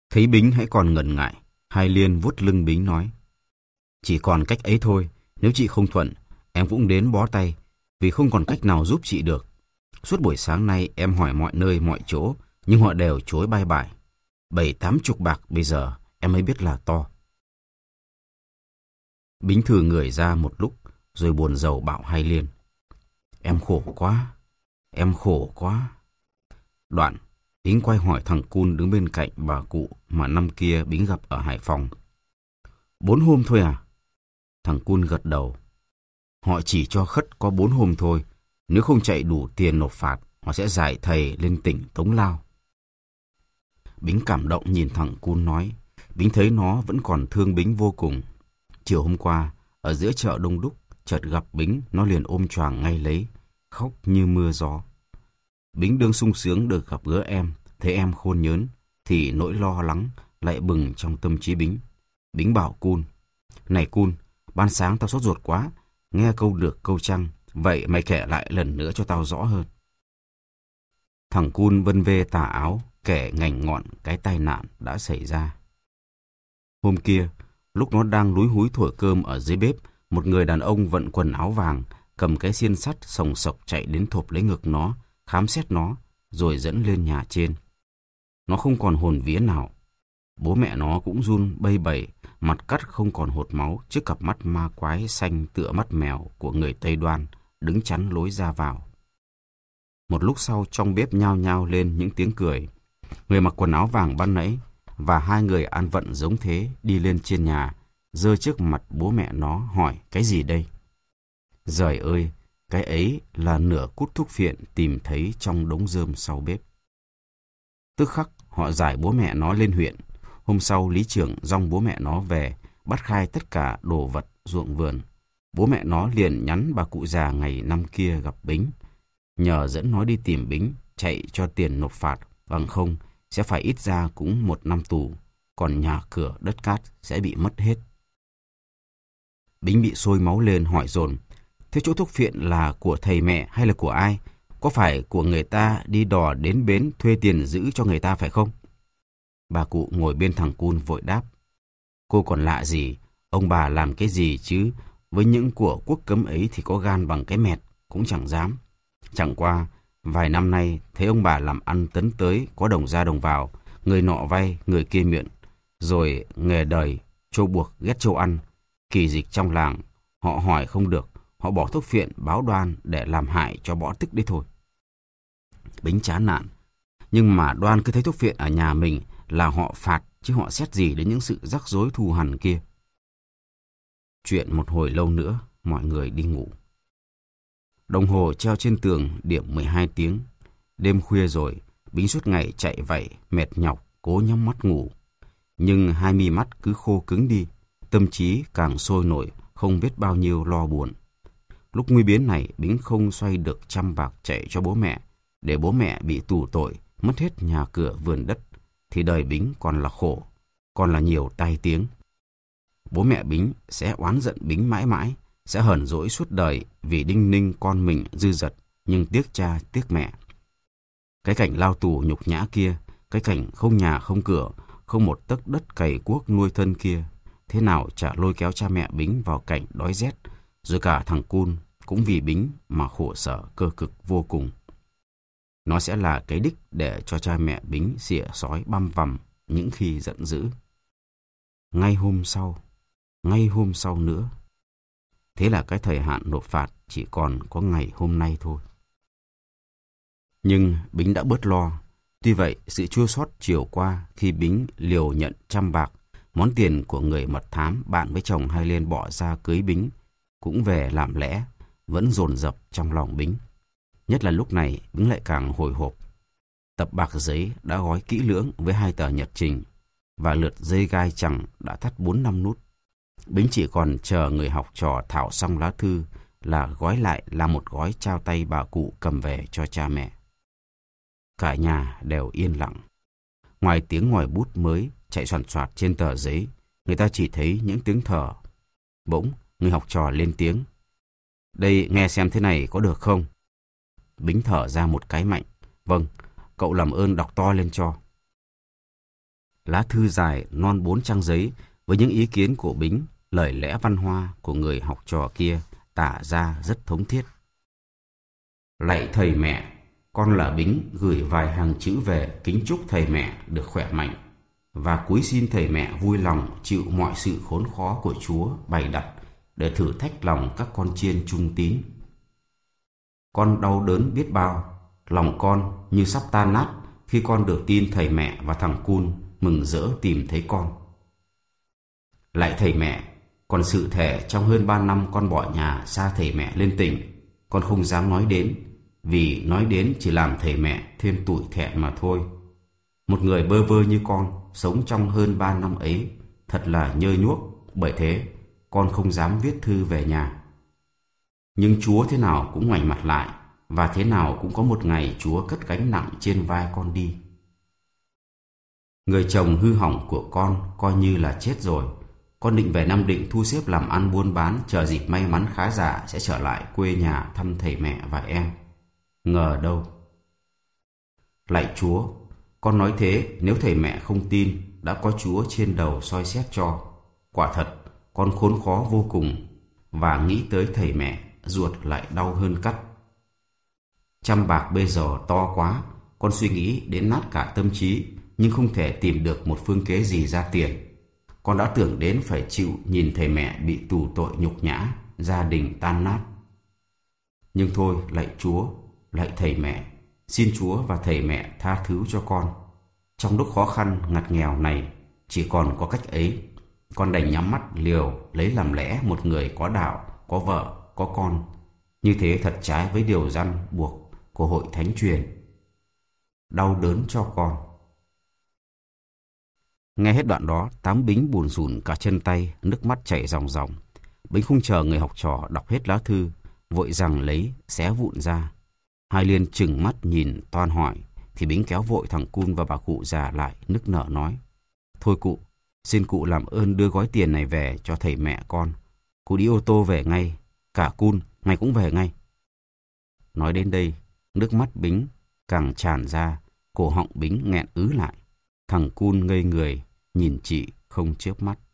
Thấy Bính hãy còn ngần ngại, Hai Liên vuốt lưng Bính nói: Chỉ còn cách ấy thôi, nếu chị không thuận, em cũng đến bó tay, vì không còn cách nào giúp chị được. Suốt buổi sáng nay em hỏi mọi nơi mọi chỗ, nhưng họ đều chối bye bye. 70-80 bạc bây giờ em mới biết là to. Bính thử người ra một lúc, rồi buồn rầu bảo Hai Liên: Em khổ quá, em khổ quá. Đoạn, Bính quay hỏi thằng Cun đứng bên cạnh bà cụ mà năm kia Bính gặp ở Hải Phòng: 4 hôm thôi à? Thằng Cun gật đầu. Họ chỉ cho khất có 4 hôm thôi. Nếu không chạy đủ tiền nộp phạt, họ sẽ giải thầy lên tỉnh Tống Lao. Bính cảm động nhìn thằng Cun nói. Bính thấy nó vẫn còn thương Bính vô cùng. Chiều hôm qua, ở giữa chợ đông đúc, chợt gặp Bính, nó liền ôm choàng ngay lấy, khóc như mưa gió. Bính đương sung sướng được gặp gỡ em, thấy em khôn nhớn, thì nỗi lo lắng lại bừng trong tâm trí Bính. Bính bảo Cun: Này Cun, ban sáng tao sốt ruột quá, nghe câu được câu trăng, vậy mày kể lại lần nữa cho tao rõ hơn. Thằng Cun vân vê tà áo, kể ngành ngọn cái tai nạn đã xảy ra. Hôm kia, lúc nó đang lúi húi thổi cơm ở dưới bếp, một người đàn ông vận quần áo vàng, cầm cái xiên sắt sòng sộc chạy đến thộp lấy ngực nó, khám xét nó, rồi dẫn lên nhà trên. Nó không còn hồn vía nào. Bố mẹ nó cũng run bây bẩy, mặt cắt không còn hột máu trước cặp mắt ma quái xanh tựa mắt mèo của người Tây Đoan đứng chắn lối ra vào. Một lúc sau trong bếp nhao nhao lên những tiếng cười. Người mặc quần áo vàng ban nãy và hai người ăn vận giống thế đi lên trên nhà, giơ trước mặt bố mẹ nó hỏi: Cái gì đây? Giời ơi, cái ấy là nửa cút thuốc phiện tìm thấy trong đống rơm sau bếp. Tức khắc họ giải bố mẹ nó lên huyện. Hôm sau lý trưởng dong bố mẹ nó về, bắt khai tất cả đồ vật ruộng vườn. Bố mẹ nó liền nhắn bà cụ già ngày năm kia gặp Bính, nhờ dẫn nó đi tìm Bính, chạy cho tiền nộp phạt, bằng không sẽ phải ít ra cũng 1 năm tù, còn nhà cửa đất cát sẽ bị mất hết. Bính bị sôi máu lên hỏi dồn: Thế chỗ thuốc phiện là của thầy mẹ hay là của ai? Có phải của người ta đi đò đến bến thuê tiền giữ cho người ta phải không? Bà cụ ngồi bên thằng Cun vội đáp: Cô còn lạ gì, ông bà làm cái gì chứ, với những của quốc cấm ấy thì có gan bằng cái mẹt cũng chẳng dám. Chẳng qua vài năm nay thấy ông bà làm ăn tấn tới, có đồng ra đồng vào, người nọ vay người kia mượn, rồi nghề đời trâu buộc ghét trâu ăn. Kỳ dịch trong làng, họ hỏi không được, họ bỏ thuốc phiện báo Đoan để làm hại cho bỏ tức đấy thôi. Bính chán nản. Nhưng mà Đoan cứ thấy thuốc phiện ở nhà mình là họ phạt, chứ họ xét gì đến những sự rắc rối thù hằn kia. Chuyện một hồi lâu nữa, mọi người đi ngủ. Đồng hồ treo trên tường điểm 12 tiếng. Đêm khuya rồi, Bính suốt ngày chạy vạy, mệt nhọc, cố nhắm mắt ngủ. Nhưng hai mi mắt cứ khô cứng đi, tâm trí càng sôi nổi, không biết bao nhiêu lo buồn. Lúc nguy biến này, Bính không xoay được 100 bạc chạy cho bố mẹ, để bố mẹ bị tù tội, mất hết nhà cửa vườn đất, thì đời Bính còn là khổ, còn là nhiều tai tiếng. Bố mẹ Bính sẽ oán giận Bính mãi mãi, sẽ hờn dỗi suốt đời vì đinh ninh con mình dư dật, nhưng tiếc cha tiếc mẹ. Cái cảnh lao tù nhục nhã kia, cái cảnh không nhà không cửa, không một tấc đất cày cuốc nuôi thân kia, thế nào chả lôi kéo cha mẹ Bính vào cảnh đói rét, rồi cả thằng Cun cũng vì Bính mà khổ sở cơ cực vô cùng. Nó sẽ là cái đích để cho cha mẹ Bính xỉa sói băm vằm những khi giận dữ. Ngay hôm sau nữa. Thế là cái thời hạn nộp phạt chỉ còn có ngày hôm nay thôi. Nhưng Bính đã bớt lo. Tuy vậy, sự chua xót chiều qua khi Bính liều nhận 100 bạc, món tiền của người mật thám bạn với chồng Hai Liên bỏ ra cưới Bính, cũng về làm lẽ, vẫn dồn dập trong lòng Bính. Nhất là lúc này, Bính lại càng hồi hộp. Tập bạc giấy đã gói kỹ lưỡng với 2 tờ nhật trình, và lượt dây gai chẳng đã thắt 4-5 nút. Bính chỉ còn chờ người học trò thảo xong lá thư là gói lại làm một gói trao tay bà cụ cầm về cho cha mẹ. Cả nhà đều yên lặng. Ngoài tiếng ngòi bút mới chạy soàn soạt trên tờ giấy, người ta chỉ thấy những tiếng thở. Bỗng, người học trò lên tiếng: Đây, nghe xem thế này có được không? Bính thở ra một cái mạnh. Vâng, cậu làm ơn đọc to lên cho. Lá thư dài non 4 trang giấy với những ý kiến của Bính, lời lẽ văn hoa của người học trò kia tả ra rất thống thiết. Lạy thầy mẹ, con là Bính gửi vài hàng chữ về kính chúc thầy mẹ được khỏe mạnh và cúi xin thầy mẹ vui lòng chịu mọi sự khốn khó của Chúa bày đặt để thử thách lòng các con chiên trung tín. Con đau đớn biết bao, lòng con như sắp tan nát khi con được tin thầy mẹ và thằng Cun mừng rỡ tìm thấy con. Lạy thầy mẹ, còn sự thể trong hơn 3 năm con bỏ nhà xa thầy mẹ lên tỉnh, con không dám nói đến, vì nói đến chỉ làm thầy mẹ thêm tủi thẹn mà thôi. Một người bơ vơ như con sống trong hơn 3 năm ấy thật là nhơ nhuốc, bởi thế con không dám viết thư về nhà. Nhưng Chúa thế nào cũng ngoảnh mặt lại, và thế nào cũng có một ngày Chúa cất gánh nặng trên vai con đi. Người chồng hư hỏng của con coi như là chết rồi. Con định về Nam Định thu xếp làm ăn buôn bán, chờ dịp may mắn khá giả sẽ trở lại quê nhà thăm thầy mẹ và em. Ngờ đâu. Lạy Chúa, con nói thế nếu thầy mẹ không tin, đã có Chúa trên đầu soi xét cho. Quả thật, con khốn khó vô cùng, và nghĩ tới thầy mẹ, ruột lại đau hơn cắt. Trăm bạc bây giờ to quá, con suy nghĩ đến nát cả tâm trí, nhưng không thể tìm được một phương kế gì ra tiền. Con đã tưởng đến phải chịu nhìn thầy mẹ bị tù tội nhục nhã, gia đình tan nát. Nhưng thôi, lạy Chúa, lạy thầy mẹ, xin Chúa và thầy mẹ tha thứ cho con. Trong lúc khó khăn ngặt nghèo này, chỉ còn có cách ấy, con đành nhắm mắt liều lấy làm lẽ một người có đạo, có vợ, có con. Như thế thật trái với điều răn buộc của hội thánh truyền. Đau đớn cho con. Nghe hết đoạn đó, Tám Bính bùn rùn cả chân tay, nước mắt chảy ròng ròng. Bính không chờ người học trò đọc hết lá thư, vội rằng lấy xé vụn ra. Hai Liên trừng mắt nhìn toan hỏi, thì Bính kéo vội thằng Cun và bà cụ già lại, nức nở nói: Thôi cụ, xin cụ làm ơn đưa gói tiền này về cho thầy mẹ con. Cụ đi ô tô về ngay. Cả Cun, mày cũng về ngay. Nói đến đây, nước mắt Bính càng tràn ra, cổ họng Bính nghẹn ứ lại. Thằng Cun ngây người, nhìn chị không chớp mắt.